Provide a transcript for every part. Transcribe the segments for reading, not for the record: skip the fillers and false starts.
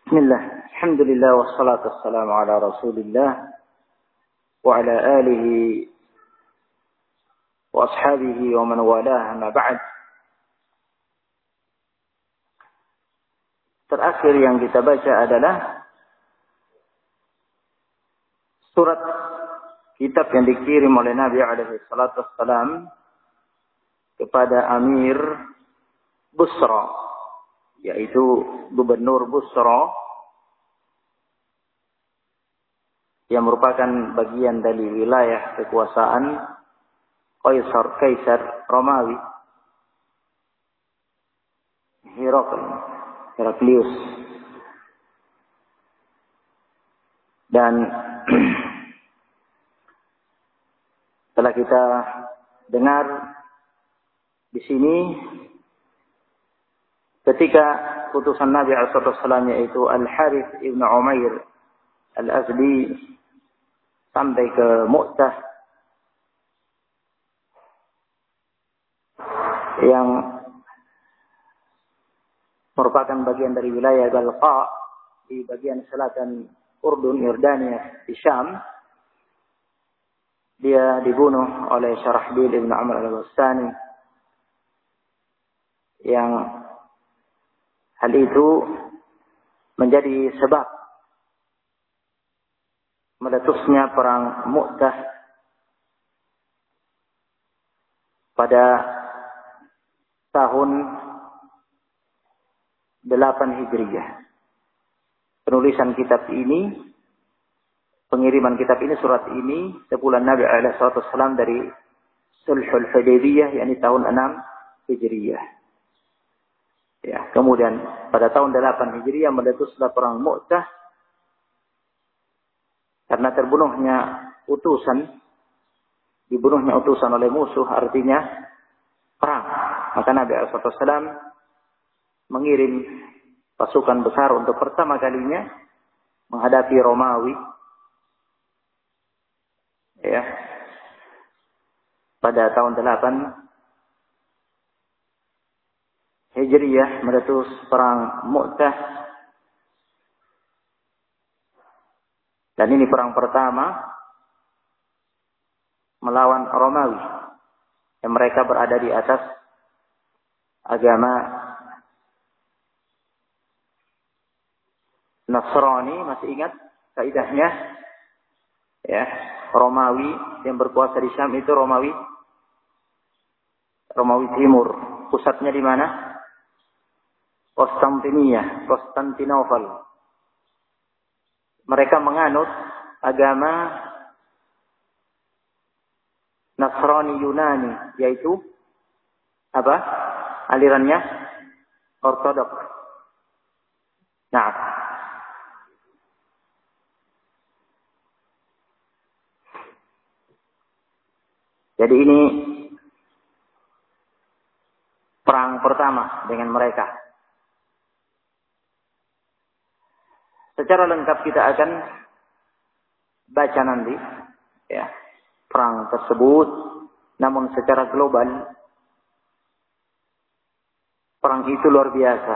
Bismillah, alhamdulillah wassalatu wassalamu ala rasulillah wa ala alihi wa ashabihi wa man walah, amma ba'd. Terakhir yang kita baca adalah surat kitab yang dikirim oleh Nabi alaihi salatu wassalam kepada Amir Busra, yaitu Gubernur Busra, yang merupakan bagian dari wilayah kekuasaan Kaisar Romawi Heraklius. Dan setelah kita dengar di sini ketika putusan Nabi SAW yaitu Al-Harith ibn Umair Al-Azdi sampai ke Mu'tah yang merupakan bagian dari wilayah Galqa di bagian selatan Urdun, Yordania, di Syam. Dia dibunuh oleh Syarahbil ibn Amr al-Ghassani, yang hal itu menjadi sebab meletusnya perang Mu'tah pada tahun 8 Hijriyah. Penulisan kitab ini, pengiriman kitab ini, surat ini, sebulan Nabi SAW dari Sulhul Hudaybiyah, yakni tahun 6 Hijriyah. Ya, kemudian pada tahun 8 Hijriyah meletuslah perang Mu'tah karena dibunuhnya utusan oleh musuh, artinya perang. Maka Nabi SAW mengirim pasukan besar untuk pertama kalinya menghadapi Romawi. Ya, pada tahun 8 Hijriyah meletus perang Mu'tah. Dan ini perang pertama melawan Romawi, yang mereka berada di atas agama Nasrani. Masih ingat kaidahnya? Ya, Romawi yang berkuasa di Syam itu Romawi Timur. Pusatnya di mana? Konstantinopel. Mereka menganut agama Nasrani Yunani, yaitu apa? Alirannya Ortodok. Nah, jadi ini perang pertama dengan mereka. Secara lengkap kita akan baca nanti, ya, perang tersebut. Namun secara global, perang itu luar biasa.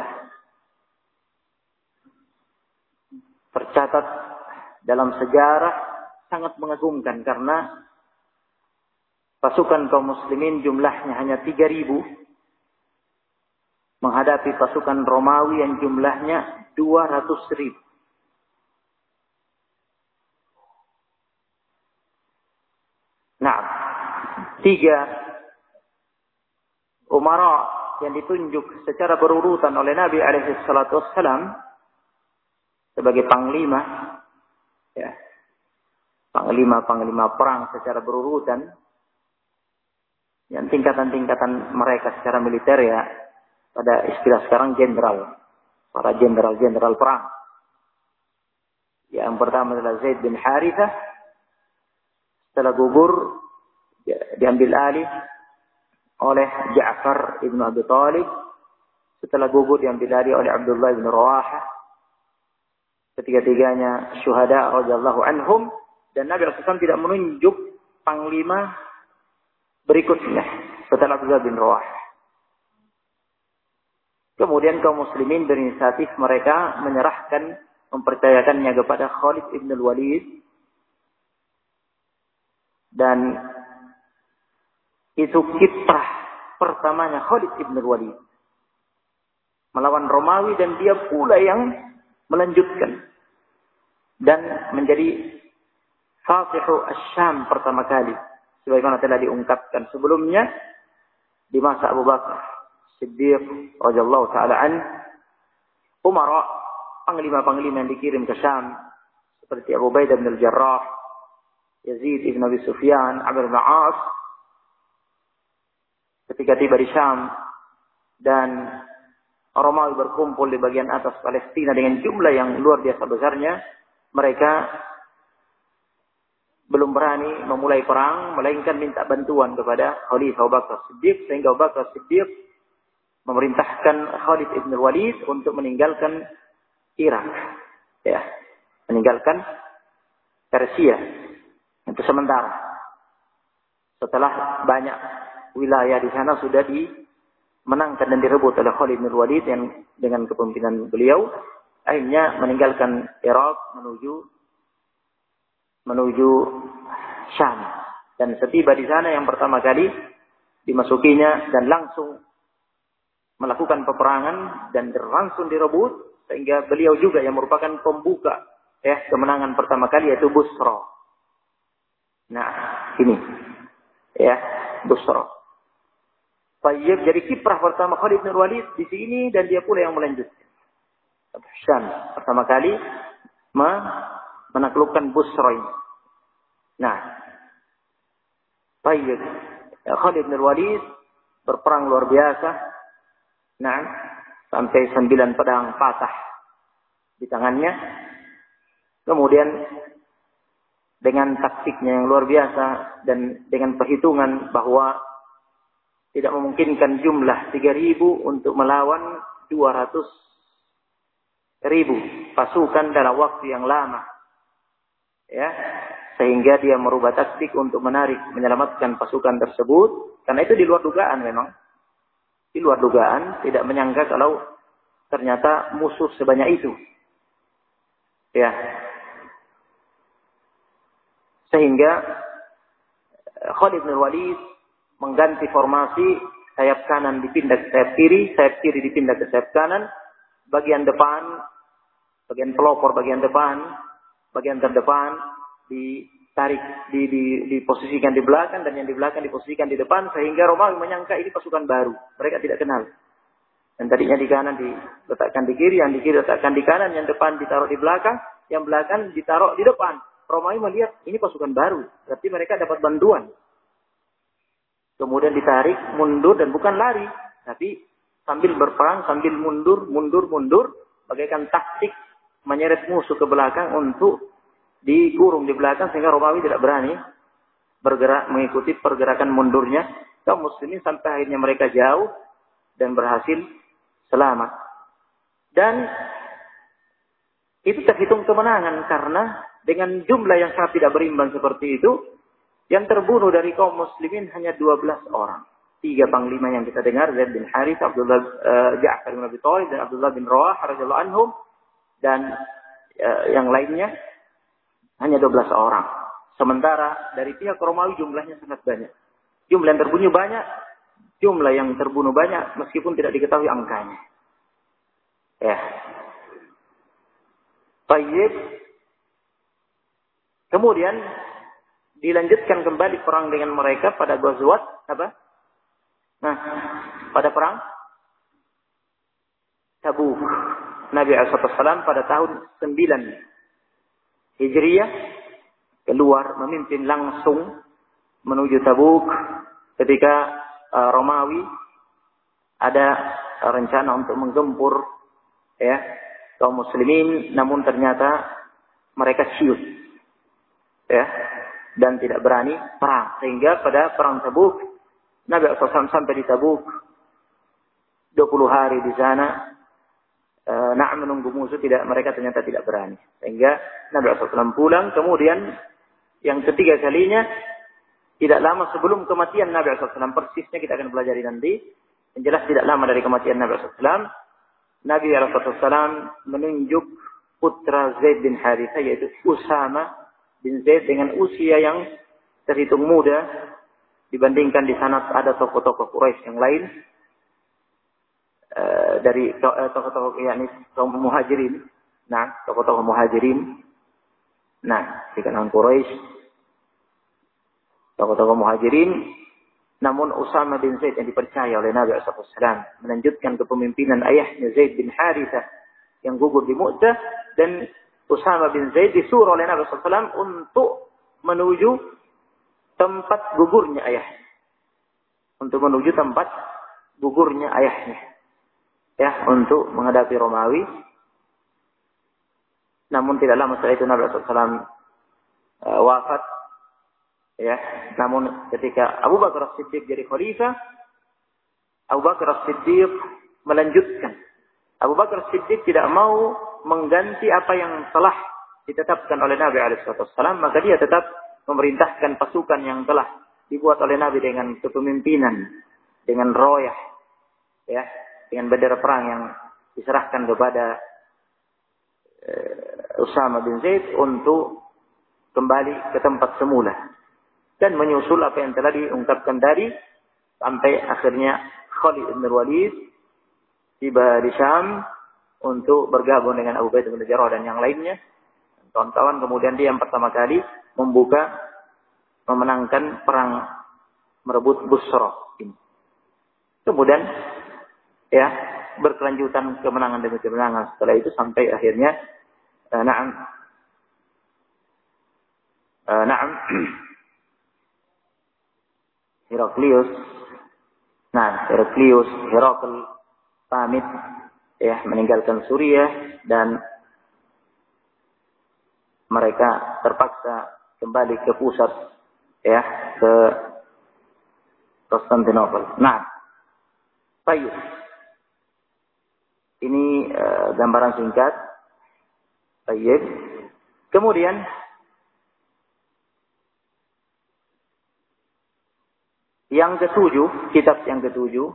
Tercatat dalam sejarah sangat mengagumkan karena pasukan kaum muslimin jumlahnya hanya 3.000 menghadapi pasukan Romawi yang jumlahnya 200.000. Nah, 3 umara yang ditunjuk secara berurutan oleh Nabi SAW sebagai panglima, ya, panglima perang secara berurutan, yang tingkatan-tingkatan mereka secara militer, ya, pada istilah sekarang jenderal, para jenderal perang. Yang pertama adalah Zaid bin Harithah. Setelah gugur, diambil alih oleh Ja'far ibn Abi Talib. Setelah gugur, diambil alih oleh Abdullah ibn Rawaha. Ketiga-tiganya syuhada radhiyallahu anhum. Dan Nabi SAW tidak menunjuk panglima berikutnya setelah Abdullah bin Rawaha. Kemudian kaum muslimin berinisiatif, mereka menyerahkan, mempercayakannya kepada Khalid ibn al-Walid. Dan itu kiprah pertamanya Khalid ibn al-Walid melawan Romawi, dan dia pula yang melanjutkan dan menjadi Fatihu Asy-Syam pertama kali, sebagaimana telah diungkapkan sebelumnya di masa Abu Bakar Siddiq radhiyallahu taala an. Umara, panglima-panglima yang dikirim ke Syam seperti Abu Ubaidah bin al-Jarrah, Yazid ibn Abi Sufyan, Amr bin As, ketika tiba di Syam dan Romawi berkumpul di bagian atas Palestina dengan jumlah yang luar biasa besarnya, mereka belum berani memulai perang, melainkan minta bantuan kepada Khalifah Abu Bakar Siddiq, sehingga Abu Bakar Siddiq memerintahkan Khalid ibn Walid untuk meninggalkan Irak, ya, meninggalkan Persia untuk sementara. Setelah banyak wilayah di sana sudah dimenangkan dan direbut oleh Khalid bin Walid yang dengan kepemimpinan beliau, akhirnya meninggalkan Irak menuju Syam. Dan setiba di sana yang pertama kali dimasukinya dan langsung melakukan peperangan dan langsung direbut, sehingga beliau juga yang merupakan pembuka kemenangan pertama kali, yaitu Busra. Nah, ini ya, Busra. Tayyib, jadi kiprah pertama Khalid bin Walid di sini, dan dia pula yang melanjutkan. Syam pertama kali menaklukkan Busra ini. Nah, Tayyib, Khalid bin Walid berperang luar biasa. Nah, sampai 9 pedang patah di tangannya. Kemudian dengan taktiknya yang luar biasa dan dengan perhitungan bahwa tidak memungkinkan jumlah 3.000 untuk melawan 200.000 pasukan dalam waktu yang lama. Ya, sehingga dia merubah taktik untuk menyelamatkan pasukan tersebut, karena itu di luar dugaan memang. Di luar dugaan, tidak menyangka kalau ternyata musuh sebanyak itu. Ya. Sehingga Khalid bin Walid mengganti formasi, sayap kanan dipindah ke sayap kiri dipindah ke sayap kanan, bagian depan, bagian pelopor bagian depan, bagian terdepan ditarik, diposisikan di belakang, dan yang di belakang diposisikan di depan, sehingga Romawi menyangka ini pasukan baru. Mereka tidak kenal. Dan tadinya di kanan diletakkan di kiri, yang di kiri diletakkan di kanan, yang depan ditaruh di belakang, yang belakang ditaruh di depan. Romawi melihat ini pasukan baru, berarti mereka dapat bantuan. Kemudian ditarik mundur, dan bukan lari, tapi sambil berperang, sambil mundur, bagaikan taktik menyeret musuh ke belakang untuk dikurung di belakang, sehingga Romawi tidak berani bergerak mengikuti pergerakan mundurnya kaum muslimin, sampai akhirnya mereka jauh dan berhasil selamat. Dan itu terhitung kemenangan, karena dengan jumlah yang sangat tidak berimbang seperti itu, yang terbunuh dari kaum muslimin hanya 12 orang. 3 panglima yang kita dengar, Zaid bin Harith, Ja'far bin Abi Thalib, dan Abdullah bin Rawah radhiyallahu anhum, dan yang lainnya hanya 12 orang. Sementara dari pihak Romawi jumlahnya sangat banyak. Jumlah yang terbunuh banyak, meskipun tidak diketahui angkanya. Ya. Tayyib. Kemudian dilanjutkan kembali perang dengan mereka pada Ghazwat apa? Nah, pada perang Tabuk. Nabi SAW pada tahun 9 Hijriyah keluar memimpin langsung menuju Tabuk, ketika Romawi ada rencana untuk menggempur kaum muslimin, namun ternyata mereka ciut dan tidak berani perang, sehingga pada perang Tabuk Nabi SAW sampai di Tabuk 20 hari di sana. Menunggu musuh, mereka ternyata tidak berani, sehingga Nabi SAW pulang. Kemudian yang ketiga kalinya, tidak lama sebelum kematian Nabi SAW, persisnya kita akan pelajari nanti. Yang jelas tidak lama dari kematian Nabi SAW, Nabi SAW menunjuk putra Zaid bin Harithah yaitu Usama bin Zaid dengan usia yang terhitung muda dibandingkan di sana ada tokoh-tokoh Quraisy yang lain dari tokoh-tokoh yakni kaum Muhajirin. Nah, tokoh-tokoh Muhajirin. Nah, di kalangan Quraisy tokoh-tokoh Muhajirin, namun Usama bin Zaid yang dipercaya oleh Nabi SAW melanjutkan kepemimpinan ayahnya Zaid bin Harithah yang gugur di Mu'tah, dan Usama bin Zaid disuruh oleh Nabi SAW untuk menuju tempat gugurnya ayahnya. Untuk menuju tempat gugurnya ayahnya. Ya, untuk menghadapi Romawi. Namun tidak lama setelah itu Nabi SAW wafat. Ya, namun ketika Abu Bakar As-Siddiq jadi khalifah, Abu Bakar As-Siddiq melanjutkan. Abu Bakar As-Siddiq tidak mau mengganti apa yang telah ditetapkan oleh Nabi SAW, maka dia tetap memerintahkan pasukan yang telah dibuat oleh Nabi dengan kepemimpinan, dengan royah, ya, dengan bendera perang yang diserahkan kepada Usama bin Zaid untuk kembali ke tempat semula dan menyusul apa yang telah diungkapkan tadi sampai akhirnya Khalid bin Walid tiba di Syam untuk bergabung dengan Abu Ubaidah bin Jarrah dan yang lainnya, kawan-kawan. Kemudian dia yang pertama kali memenangkan perang merebut Busra ini. Kemudian ya berkelanjutan kemenangan demi kemenangan setelah itu sampai akhirnya Heraklius Herakl pamit ya meninggalkan Suriah dan mereka terpaksa kembali ke pusat ya ke Konstantinopel. Nah, baik. Ini gambaran singkat. Baik. Kemudian yang ketujuh, kitab yang ketujuh,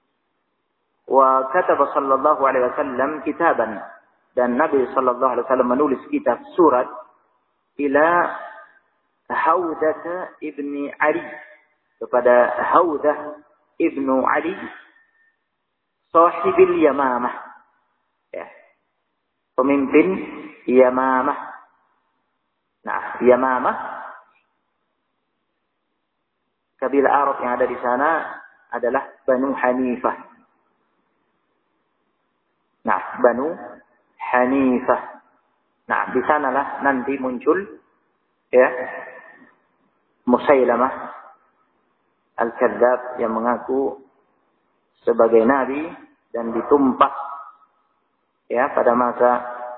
wa kataba sallallahu alaihi wasallam kitaban, dan Nabi sallallahu alaihi wasallam menulis kitab surat ila Haudah ibni Ali, kepada Haudah ibnu Ali sahibil Yamamah, ya, pemimpin Yamamah. Nah, Yamamah kabilah Arab yang ada di sana adalah Banu Hanifah. Nah, Banu Hanifah. Nah, di sanalah nanti muncul ya Musailamah Al-Kadzdzab yang mengaku sebagai nabi dan ditumpah ya pada masa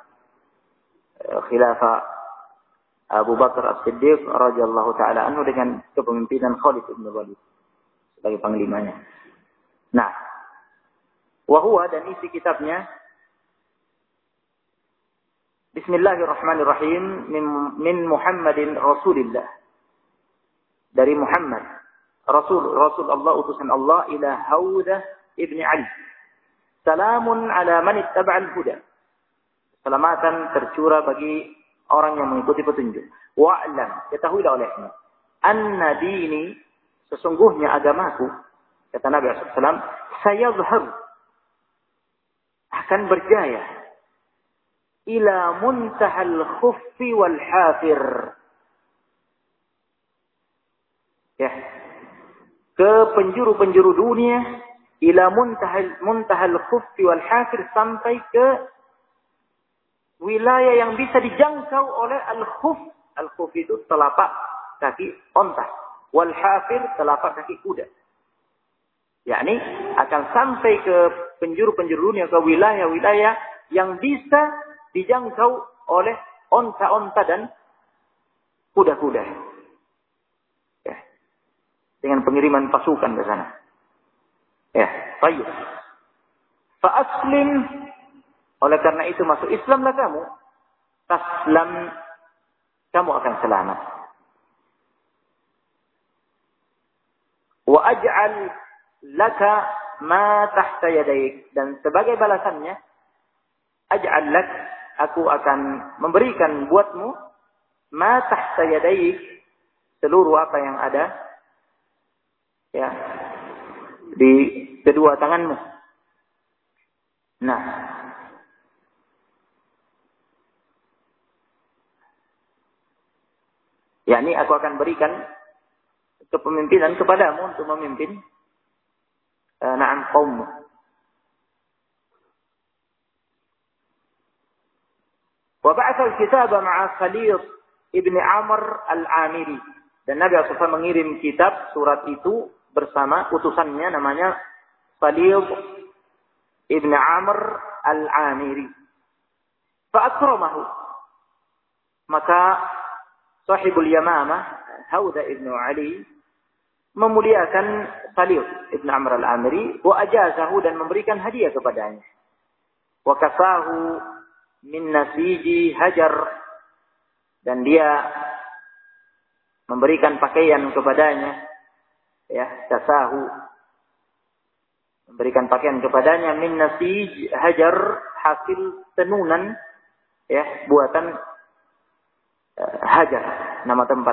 khilafah Abu Bakar As-Siddiq radhiyallahu taala anhu dengan kepemimpinan Khalid bin Walid sebagai panglimanya. Nah, wahwa dan isi kitabnya Bismillahirrahmanirrahim min Muhammadin Rasulillah, dari Muhammad Rasul Allah, utusan Allah, ila Haudah ibni Ali. Salamun ala man ittaba'al huda. Keselamatan tercurah bagi orang yang mengikuti petunjuk. Wa'lam, ketahuilah olehmu, anna dini, sesungguhnya agamaku, kata Nabi SAW, sayazhar, akan berjaya, ila muntahal khuffi wal hafir, ya, ke penjuru-penjuru dunia, ila muntahal khuffi wal hafir, sampai ke wilayah yang bisa dijangkau oleh al-khuf. Al-khuf itu telapak kaki onta. Wal-hafir telapak kaki kuda. Yakni akan sampai ke penjuru-penjuru dunia, ke wilayah-wilayah yang bisa dijangkau oleh onta-onta dan kuda-kuda. Ya. Dengan pengiriman pasukan ke sana. Ya, baik. Fa aslim, oleh karena itu masuk Islamlah kamu, taslam, kamu akan selamat. Wa aj'al laka ma tahta yadayk, dan sebagai balasannya aj'al lak, aku akan memberikan buatmu ma tahta yadaik, seluruh apa yang ada ya di kedua tanganmu. Nah, yakni aku akan berikan kepemimpinan kepadamu untuk memimpin kaummu. Wa ba'atha al-kitaba ma'a Khalid ibn Amr al-Amiri. Dan Nabi SAW mengirim kitab surat itu bersama utusannya namanya Khalid ibn Amr al-Amiri. Fa'akramahu. Maka sahibul Yamamah, Hauda ibn Ali, memuliakan Khalid ibn Amr al-Amiri, wa ajazahu, dan memberikan hadiah kepadanya. Wa kasahu min nasiji hajar, dan dia memberikan pakaian kepadanya, ya, kasahu, memberikan pakaian kepadanya min nasij hajar, hasil tenunan, ya, buatan Hajar, nama tempat.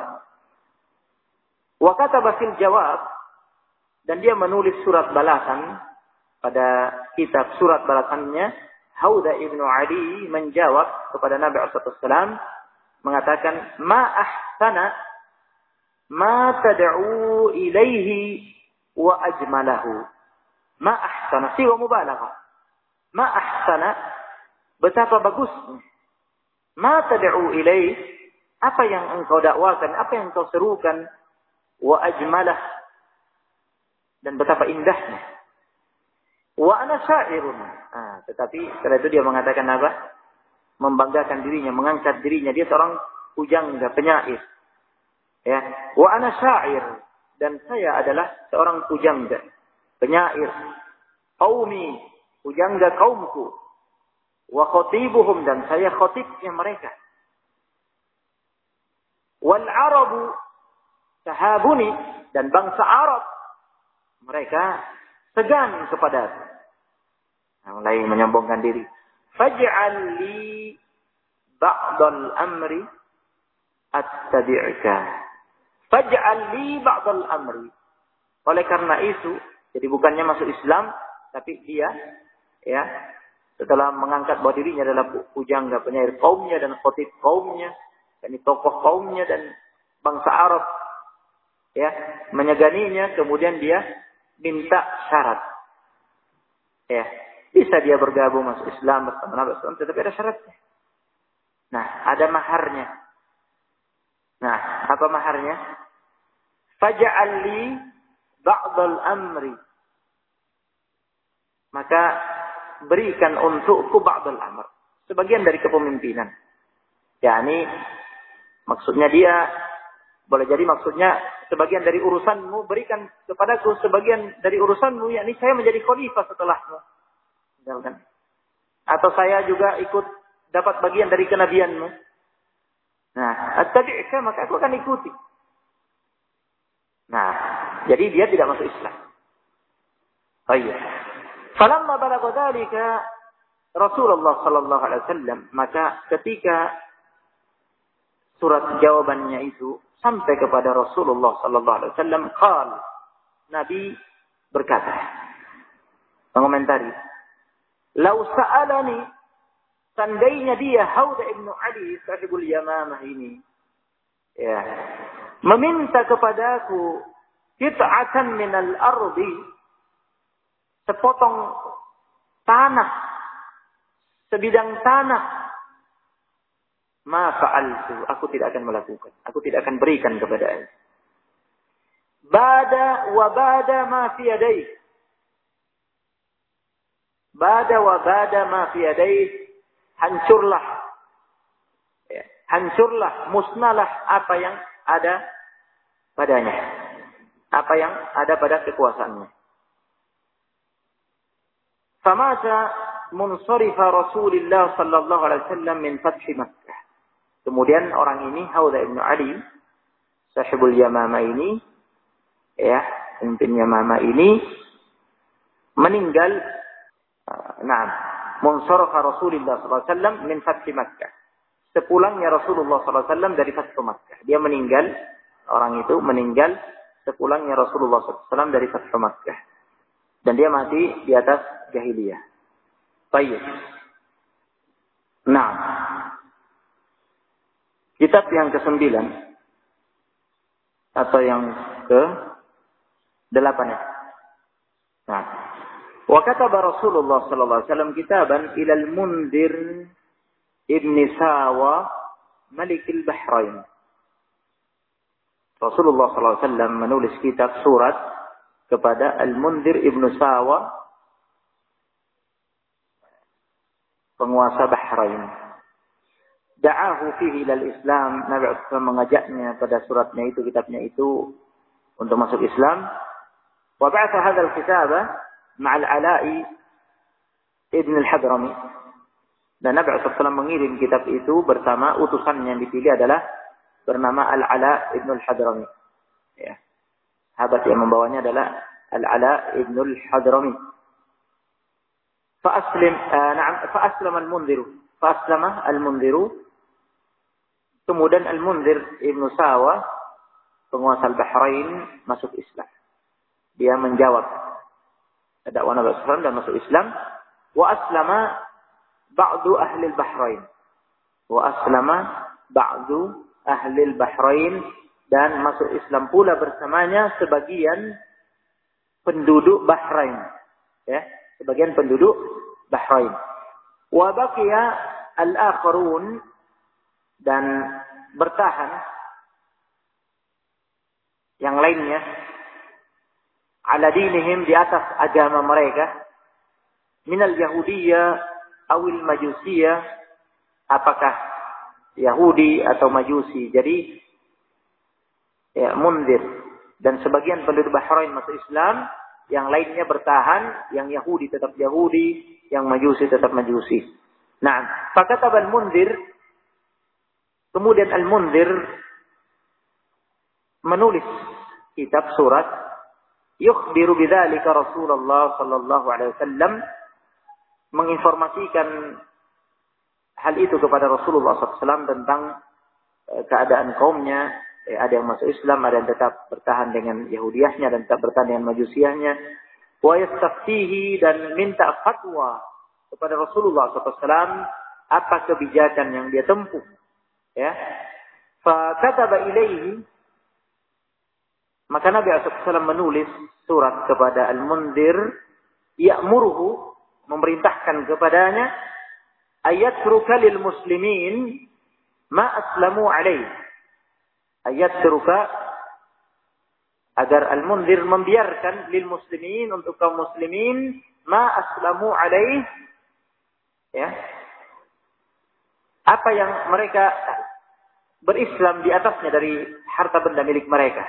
Wa kataba fil jawab, dan dia menulis surat balasan. Pada kitab surat balasannya, Hauda ibnu Ali menjawab kepada Nabi SAW, mengatakan, ma ahsana ma tad'u ilaihi wa ajmalahu. Ma ahsana, siwa mubalaghah. Ma ahsana, betapa bagusnya. Ma tad'u ilaihi, apa yang engkau dakwakan, apa yang engkau serukan, wa ajmalah, dan betapa indahnya. Wa ana syairun. Tetapi setelah itu dia mengatakan apa? Membanggakan dirinya, mengangkat dirinya, dia seorang pujangga, penyair. Ya, wa ana syair, dan saya adalah seorang pujangga, penyair. Qaumi, pujangga kaumku. Wa khatibuhum, dan saya khatibnya mereka. Wal Arabu tahabuni, dan bangsa Arab mereka segan kepadaku. Mulai menyombongkan diri. Faj'al li ba'dal amri attabi'ka. Faj'al li ba'dal amri. Oleh karena itu, jadi bukannya masuk Islam, tapi dia, ya, setelah mengangkat bahwa dirinya adalah pujangga, penyair kaumnya dan khatib kaumnya, ini tokoh kaumnya dan bangsa Arab, ya, menyeganinya, kemudian dia minta syarat, ya, bisa dia bergabung masuk Islam bersama Nabi SAW, tetapi ada syaratnya. Nah, ada maharnya. Nah, apa maharnya? Faj'al li ba'dal amri, maka berikan untukku ba'dal amr, sebagian dari kepemimpinan. yakni maksudnya dia, boleh jadi maksudnya sebagian dari urusanmu, berikan kepadaku sebagian dari urusanmu, yakni saya menjadi khalifah setelahmu. Misalkan. Atau saya juga ikut dapat bagian dari kenabianmu. Nah, attabi'ka, maka aku akan ikuti. Nah, jadi dia tidak masuk Islam. Oh iya. Falamma balagha dzalika Rasulullah sallallahu alaihi wasallam, maka ketika surat jawabannya itu sampai kepada Rasulullah sallallahu alaihi wasallam, qala, Nabi berkata, mengomentari, "Lau sa'alani", seandainya dia Hauda ibnu Ali sahibul Yamamah ini, ya, meminta kepadaku qit'atan minal ardi, sepotong tanah, sebidang tanah, ma fa'altu, aku tidak akan melakukan, aku tidak akan berikan kepadanya. Bada wa bada ma fi yadayhi, bada wa bada ma fi yadayhi, hancurlah, ya, hancurlah, musnahlah apa yang ada padanya, apa yang ada pada kekuasaannya. Famasa munsarifa Rasulullah sallallahu alaihi wasallam min fathi Makkah. Kemudian orang ini, Hauda ibnu Ali, sahibul Yamamah ini, ya, pemimpin Yamamah ini, meninggal, munsarafa Rasulullah sallallahu alaihi wasallam min fath Makkah. Sepulangnya Rasulullah sallallahu alaihi wasallam dari Fathu Makkah. Dia meninggal, orang itu meninggal sepulangnya Rasulullah sallallahu alaihi wasallam dari Fathu Makkah. Dan dia mati di atas jahiliyah. Baik. Nah, kitab yang ke-9 atau yang ke-8 ya. Nah, wa kataba Rasulullah sallallahu alaihi wasallam kitaban ila al-Mundhir ibn Sawa Malik al-Bahrain. Rasulullah sallallahu alaihi wasallam menulis kitab surat kepada Al-Mundhir ibn Sawa, penguasa Bahrain. Da'ahu fihi ilal Islam. Nabi SAW mengajaknya pada suratnya itu, kitabnya itu untuk masuk Islam. Wa ba'atha hadzal kitaba ma'al Ala'i ibn al-Hadrami. Dan Nabi SAW mengirim kitab itu bersama utusan yang dipilih adalah bernama Al-Ala ibn al-Hadrami. Ya. Sahabat yang membawanya adalah Al-Ala ibn al-Hadrami. Fa'aslama al-Mundhiru. Kemudian Al-Mundhir ibn Sawa, penguasa Al-Bahrain, masuk Islam. Dia menjawab dakwah Nabi SAW dan masuk Islam. Wa aslama ba'du ahli al-Bahrain. Wa aslama ba'du ahli al-Bahrain. Dan masuk Islam pula bersamanya sebagian penduduk Bahrain. Ya, sebagian penduduk Bahrain. Wa baqiya al-akharun, dan bertahan yang lainnya ala dinihim, di atas agama mereka, minal Yahudiyah awil Majusiyah, apakah Yahudi atau Majusi. Jadi ya, Mundhir dan sebagian penduduk Bahrain masuk Islam, yang lainnya bertahan, yang Yahudi tetap Yahudi, yang Majusi tetap Majusi. Nah, fakataba Al-Mundhir, kemudian Al-Mundhir menulis kitab surat yukhbiru bidzalika Rasulullah sallallahu alaihi wasallam, menginformasikan hal itu kepada Rasulullah sallallahu alaihi wasallam tentang keadaan kaumnya. Ada yang masuk Islam, ada yang tetap bertahan dengan Yahudiyahnya dan tetap bertahan dengan Majusiyahnya. Wa yastaftihi, dan minta fatwa kepada Rasulullah SAW apa kebijakan yang dia tempuh. Ya. Fa kataba ilaihi, maka Nabi SAW menulis surat kepada Al-Mundhir, ya'muruhu, memerintahkan kepadanya, ayatruka lil muslimin ma aslamu alaihi. Ayat seruka, agar Al-Mundhir membiarkan lil muslimin, untuk kaum muslimin, ma aslamu alaih, ya, apa yang mereka berislam di atasnya dari harta benda milik mereka.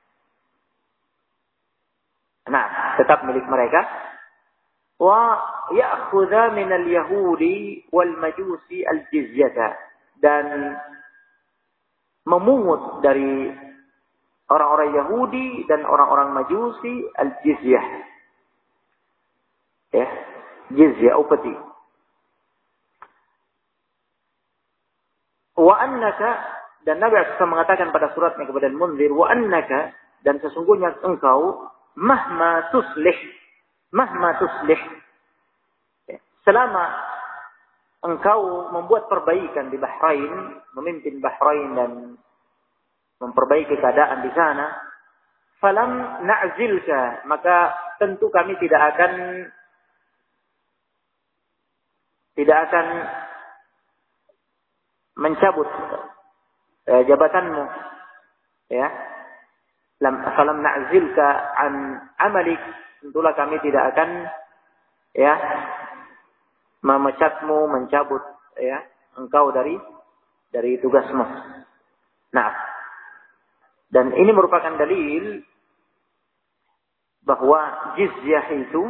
Nah, tetap milik mereka. Wa ya'khudha min al-yahudi wal majusi al-jizyata, dan memungut dari orang-orang Yahudi dan orang-orang Majusi al-jizyah. Ya, jizyah upeti. Wa annaka, dan Nabi SAW mengatakan pada suratnya kepada Al-Mundhir, wa annaka, dan sesungguhnya engkau, mahma tuslih, ya, selama engkau membuat perbaikan di Bahrain, memimpin Bahrain dan memperbaiki keadaan di sana, falam na'zilka, maka tentu kami tidak akan mencabut jabatanmu, ya. Falam na'zilka an amalik, tentulah kami tidak akan, ya, memecatmu, mencabut, ya, engkau dari tugasmu. Nah, dan ini merupakan dalil bahwa jizyah itu,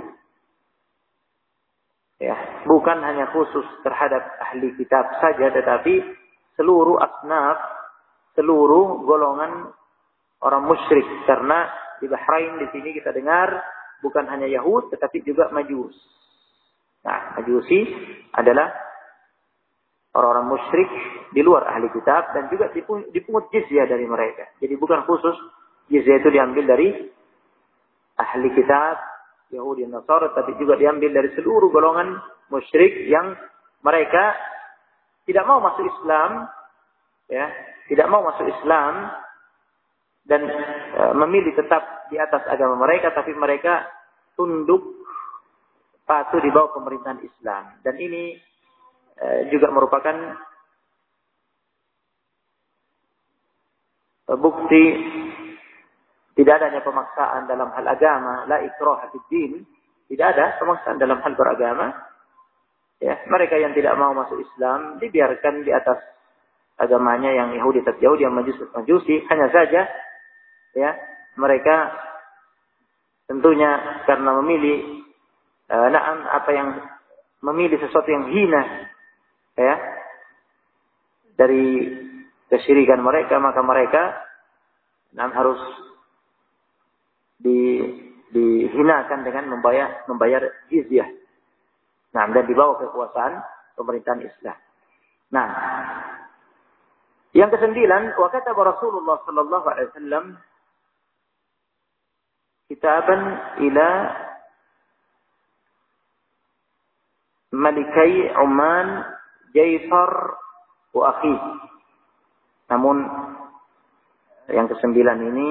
ya, bukan hanya khusus terhadap ahli kitab saja, tetapi seluruh asnaf, seluruh golongan orang musyrik. Karena di Bahrain di sini kita dengar bukan hanya Yahud tetapi juga Majus. Nah, Majusi adalah orang-orang musyrik di luar ahli kitab dan juga dipungut jizyah dari mereka. Jadi bukan khusus jizyah itu diambil dari ahli kitab Yahudi dan Nasara, tapi juga diambil dari seluruh golongan musyrik yang mereka tidak mau masuk Islam, ya, tidak mau masuk Islam dan memilih tetap di atas agama mereka, tapi mereka tunduk patuh di bawah pemerintahan Islam. Dan ini juga merupakan bukti tidak adanya pemaksaan dalam hal agama, la ikraha fid din, tidak ada pemaksaan dalam hal beragama. Ya, mereka yang tidak mau masuk Islam dibiarkan di atas agamanya, yang Yahudi tetap Yahudi, yang Majusi. Hanya saja ya, mereka tentunya karena memilih memilih sesuatu yang hina ya dari kesyirikan mereka, maka mereka harus dihinakan dengan membayar jizyah. Nah, dan di bawah kekuasaan pemerintahan Islam. Nah, yang ke-9, wa kataba Rasulullah sallallahu alaihi wasallam kitaban ila Malikai Oman Jaifar wa akhi. Namun yang ke-9 ini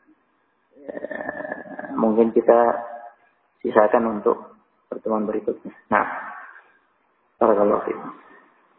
mungkin kita sisakan untuk pertemuan berikutnya. Nah, barakallahu fiikum.